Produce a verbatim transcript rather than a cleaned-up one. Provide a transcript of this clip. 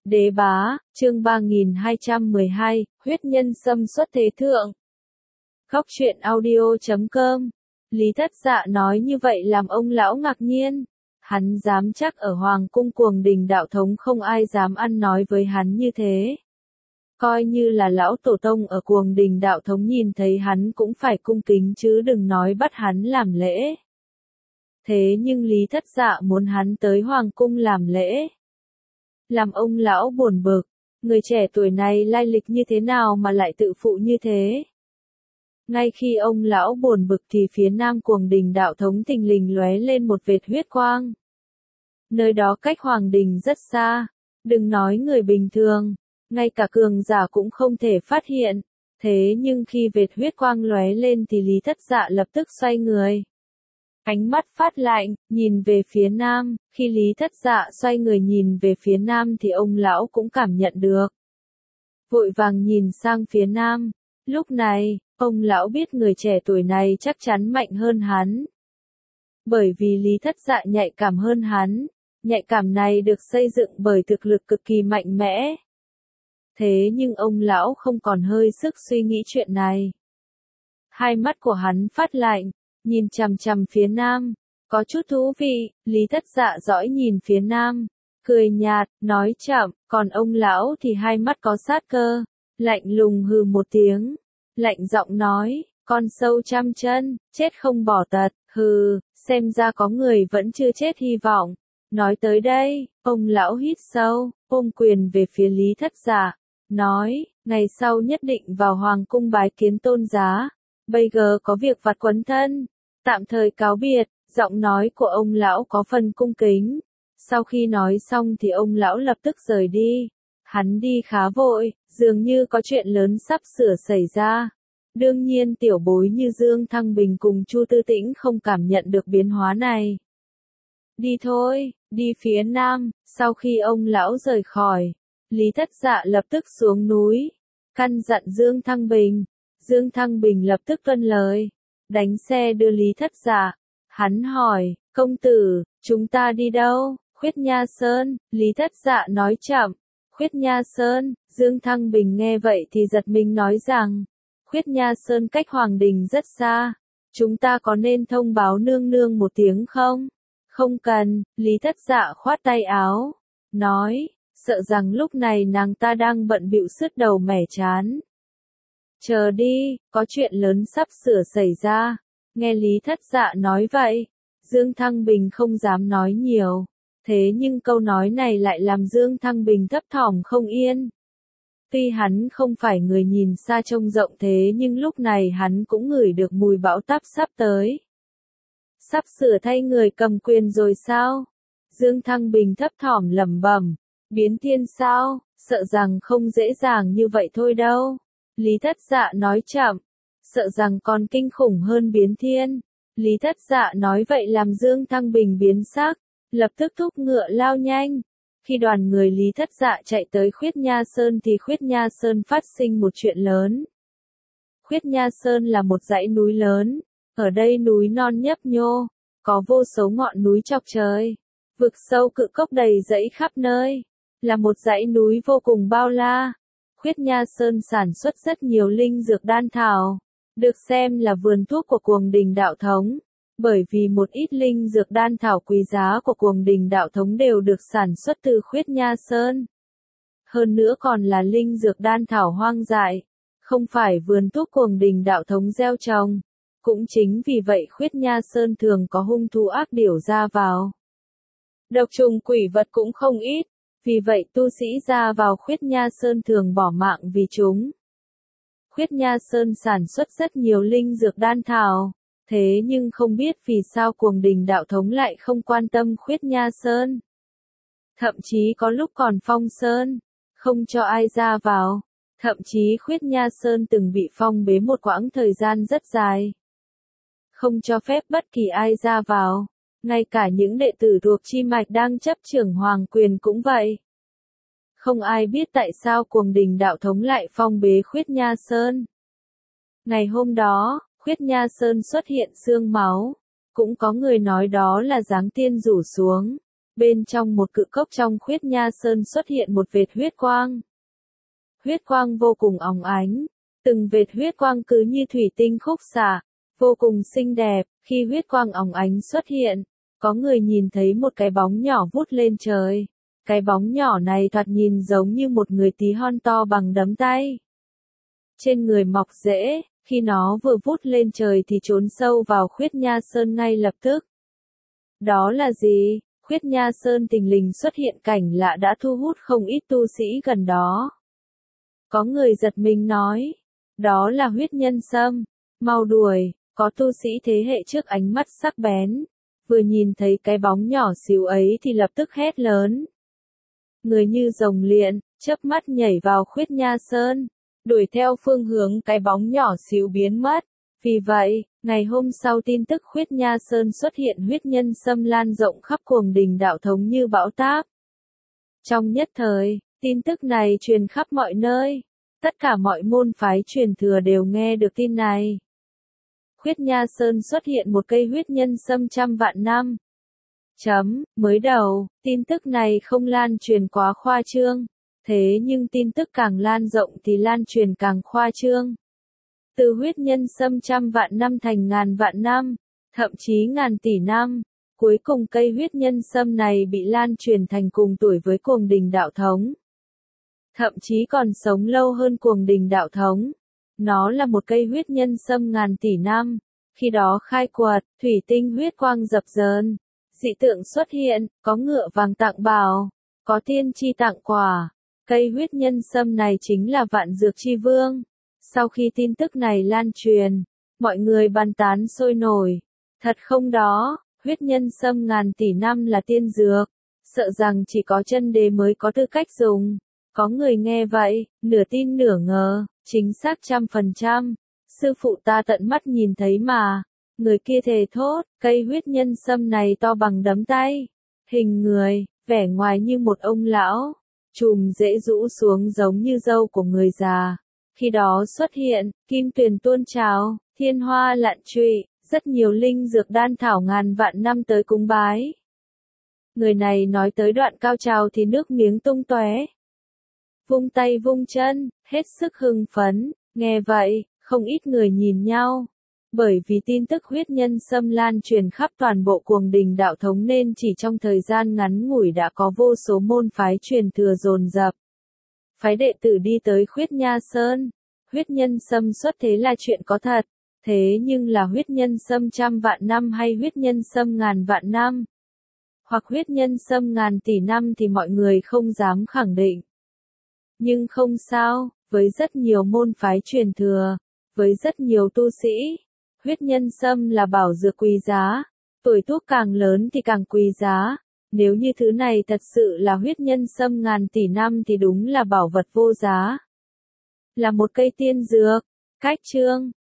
Đế bá, chương ba nghìn hai trăm mười hai, huyết nhân xâm xuất thế thượng. Góc truyện audio chấm com. Lý Thất Dạ nói như vậy làm ông lão ngạc nhiên. Hắn dám chắc ở Hoàng cung Cuồng Đình đạo thống không ai dám ăn nói với hắn như thế. Coi như là lão tổ tông ở Cuồng Đình đạo thống nhìn thấy hắn cũng phải cung kính chứ đừng nói bắt hắn làm lễ. Thế nhưng Lý Thất Dạ muốn hắn tới Hoàng cung làm lễ. Làm ông lão buồn bực, người trẻ tuổi này lai lịch như thế nào mà lại tự phụ như thế. Ngay khi ông lão buồn bực thì phía nam Cuồng Đình đạo thống thình lình lóe lên một vệt huyết quang. Nơi đó cách Hoàng Đình rất xa, đừng nói người bình thường, ngay cả cường giả cũng không thể phát hiện. Thế nhưng khi vệt huyết quang lóe lên thì Lý Thất Dạ lập tức xoay người. Ánh mắt phát lạnh, nhìn về phía nam, khi Lý Thất Dạ xoay người nhìn về phía nam thì ông lão cũng cảm nhận được. Vội vàng nhìn sang phía nam, lúc này, ông lão biết người trẻ tuổi này chắc chắn mạnh hơn hắn. Bởi vì Lý Thất Dạ nhạy cảm hơn hắn, nhạy cảm này được xây dựng bởi thực lực cực kỳ mạnh mẽ. Thế nhưng ông lão không còn hơi sức suy nghĩ chuyện này. Hai mắt của hắn phát lạnh. Nhìn chằm chằm phía nam, có chút thú vị, Lý Thất Dạ dõi nhìn phía nam, cười nhạt, nói chậm, còn ông lão thì hai mắt có sát cơ, lạnh lùng hừ một tiếng, lạnh giọng nói, con sâu trăm chân, chết không bỏ tật, hừ, xem ra có người vẫn chưa chết hy vọng. Nói tới đây, ông lão hít sâu, ôm quyền về phía Lý Thất Dạ, nói, ngày sau nhất định vào Hoàng cung bái kiến tôn giá, bây giờ có việc vặt quấn thân. Tạm thời cáo biệt, giọng nói của ông lão có phần cung kính. Sau khi nói xong thì ông lão lập tức rời đi. Hắn đi khá vội, dường như có chuyện lớn sắp sửa xảy ra. Đương nhiên tiểu bối như Dương Thăng Bình cùng Chu Tư Tĩnh không cảm nhận được biến hóa này. Đi thôi, đi phía nam, sau khi ông lão rời khỏi, Lý Thất Dạ lập tức xuống núi, căn dặn Dương Thăng Bình. Dương Thăng Bình lập tức tuân lời. Đánh xe đưa Lý Thất Dạ. Hắn hỏi, công tử, chúng ta đi đâu? Khuyết Nha Sơn, Lý Thất Dạ nói chậm. Khuyết Nha Sơn, Dương Thăng Bình nghe vậy thì giật mình nói rằng, Khuyết Nha Sơn cách Hoàng Đình rất xa. Chúng ta có nên thông báo nương nương một tiếng không? Không cần, Lý Thất Dạ khoát tay áo. Nói, sợ rằng lúc này nàng ta đang bận bịu sứt đầu mẻ chán. Chờ đi, có chuyện lớn sắp sửa xảy ra. Nghe Lý Thất Dạ nói vậy, Dương Thăng Bình không dám nói nhiều. Thế nhưng câu nói này lại làm Dương Thăng Bình thấp thỏm không yên. Tuy hắn không phải người nhìn xa trông rộng thế nhưng lúc này hắn cũng ngửi được mùi bão táp sắp tới. Sắp sửa thay người cầm quyền rồi sao? Dương Thăng Bình thấp thỏm lẩm bẩm. Biến thiên sao? Sợ rằng không dễ dàng như vậy thôi đâu. Lý Thất Dạ nói chậm, sợ rằng còn kinh khủng hơn biến thiên. Lý Thất Dạ nói vậy làm Dương Thăng Bình biến sắc, lập tức thúc ngựa lao nhanh. Khi đoàn người Lý Thất Dạ chạy tới Khuyết Nha Sơn thì Khuyết Nha Sơn phát sinh một chuyện lớn. Khuyết Nha Sơn là một dãy núi lớn, ở đây núi non nhấp nhô, có vô số ngọn núi chọc trời, vực sâu cự cốc đầy rẫy khắp nơi, là một dãy núi vô cùng bao la. Khuyết Nha Sơn sản xuất rất nhiều linh dược đan thảo, được xem là vườn thuốc của Cuồng Đình đạo thống, bởi vì một ít linh dược đan thảo quý giá của Cuồng Đình đạo thống đều được sản xuất từ Khuyết Nha Sơn. Hơn nữa còn là linh dược đan thảo hoang dại, không phải vườn thuốc Cuồng Đình đạo thống gieo trồng. Cũng chính vì vậy Khuyết Nha Sơn thường có hung thú ác điểu ra vào. Độc trùng quỷ vật cũng không ít. Vì vậy tu sĩ ra vào Khuyết Nha Sơn thường bỏ mạng vì chúng. Khuyết Nha Sơn sản xuất rất nhiều linh dược đan thảo, thế nhưng không biết vì sao Cuồng Đình đạo thống lại không quan tâm Khuyết Nha Sơn. Thậm chí có lúc còn phong sơn, không cho ai ra vào, thậm chí Khuyết Nha Sơn từng bị phong bế một quãng thời gian rất dài. Không cho phép bất kỳ ai ra vào. Ngay cả những đệ tử thuộc chi mạch đang chấp trưởng hoàng quyền cũng vậy. Không ai biết tại sao Cuồng Đình đạo thống lại phong bế Khuyết Nha Sơn. Ngày hôm đó, Khuyết Nha Sơn xuất hiện sương máu. Cũng có người nói đó là giáng tiên rủ xuống. Bên trong một cự cốc trong Khuyết Nha Sơn xuất hiện một vệt huyết quang. Huyết quang vô cùng óng ánh, từng vệt huyết quang cứ như thủy tinh khúc xạ, vô cùng xinh đẹp. Khi huyết quang óng ánh xuất hiện, có người nhìn thấy một cái bóng nhỏ vút lên trời. Cái bóng nhỏ này thoạt nhìn giống như một người tí hon to bằng nắm tay. Trên người mọc rễ, khi nó vừa vút lên trời thì trốn sâu vào Khuyết Nha Sơn ngay lập tức. Đó là gì? Khuyết Nha Sơn thình lình xuất hiện cảnh lạ đã thu hút không ít tu sĩ gần đó. Có người giật mình nói, đó là huyết nhân sâm, mau đuổi. Có tu sĩ thế hệ trước ánh mắt sắc bén, vừa nhìn thấy cái bóng nhỏ xíu ấy thì lập tức hét lớn. Người như rồng liện, chớp mắt nhảy vào Khuyết Nha Sơn, đuổi theo phương hướng cái bóng nhỏ xíu biến mất. Vì vậy, ngày hôm sau tin tức Khuyết Nha Sơn xuất hiện huyết nhân sâm lan rộng khắp Cuồng Đình đạo thống như bão táp. Trong nhất thời, tin tức này truyền khắp mọi nơi, tất cả mọi môn phái truyền thừa đều nghe được tin này. Khuyết Nha Sơn xuất hiện một cây huyết nhân sâm trăm vạn năm. Chấm, mới đầu, tin tức này không lan truyền quá khoa trương, thế nhưng tin tức càng lan rộng thì lan truyền càng khoa trương. Từ huyết nhân sâm trăm vạn năm thành ngàn vạn năm, thậm chí ngàn tỷ năm, cuối cùng cây huyết nhân sâm này bị lan truyền thành cùng tuổi với Cuồng Đình đạo thống. Thậm chí còn sống lâu hơn Cuồng Đình đạo thống. Nó là một cây huyết nhân sâm ngàn tỷ năm, khi đó khai quật, thủy tinh huyết quang dập dờn, dị tượng xuất hiện, có ngựa vàng tặng bảo, có tiên tri tặng quả. Cây huyết nhân sâm này chính là Vạn Dược Chi Vương. Sau khi tin tức này lan truyền, mọi người bàn tán sôi nổi. Thật không đó, huyết nhân sâm ngàn tỷ năm là tiên dược, sợ rằng chỉ có chân đế mới có tư cách dùng. Có người nghe vậy, nửa tin nửa ngờ, chính xác trăm phần trăm. Sư phụ ta tận mắt nhìn thấy mà. Người kia thề thốt, cây huyết nhân sâm này to bằng nắm tay. Hình người, vẻ ngoài như một ông lão. Chùm rễ rũ xuống giống như râu của người già. Khi đó xuất hiện, kim tuyền tuôn trào, thiên hoa lạn trụy, rất nhiều linh dược đan thảo ngàn vạn năm tới cúng bái. Người này nói tới đoạn cao trào thì nước miếng tung tóe. Vung tay vung chân, hết sức hưng phấn, nghe vậy, không ít người nhìn nhau. Bởi vì tin tức huyết nhân sâm lan truyền khắp toàn bộ Cuồng Đình đạo thống nên chỉ trong thời gian ngắn ngủi đã có vô số môn phái truyền thừa dồn dập. Phái đệ tử đi tới Khuyết Nha Sơn. Huyết nhân sâm xuất thế là chuyện có thật, thế nhưng là huyết nhân sâm trăm vạn năm hay huyết nhân sâm ngàn vạn năm, hoặc huyết nhân sâm ngàn tỷ năm thì mọi người không dám khẳng định. Nhưng không sao, với rất nhiều môn phái truyền thừa, với rất nhiều tu sĩ, huyết nhân sâm là bảo dược quý giá, tuổi thuốc càng lớn thì càng quý giá. Nếu như thứ này thật sự là huyết nhân sâm ngàn tỷ năm thì đúng là bảo vật vô giá. Là một cây tiên dược. Cách chương